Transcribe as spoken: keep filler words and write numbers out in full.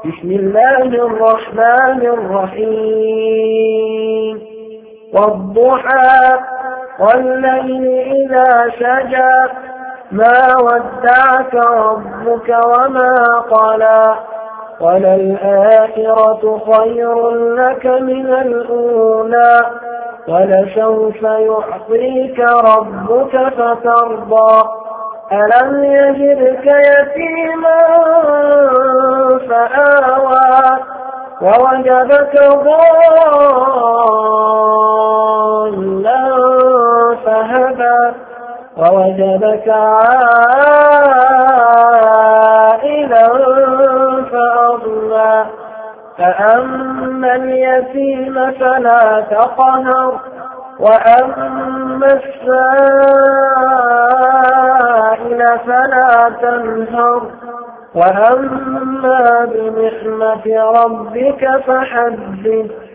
بسم الله الرحمن الرحيم والضحى والليل إذا سجى ما ودعك ربك وما قلى وللآخرة خير لك من الأولى ولسوف يعطيك ربك فترضى ألم يجدك يتيما فآوى ووجدك ضالا فهدى ووجدك عائلا فأغنى فأما اليتيم فلا تقهر وأما السائل فلا تنهر وأما بنعمة ربك فحدث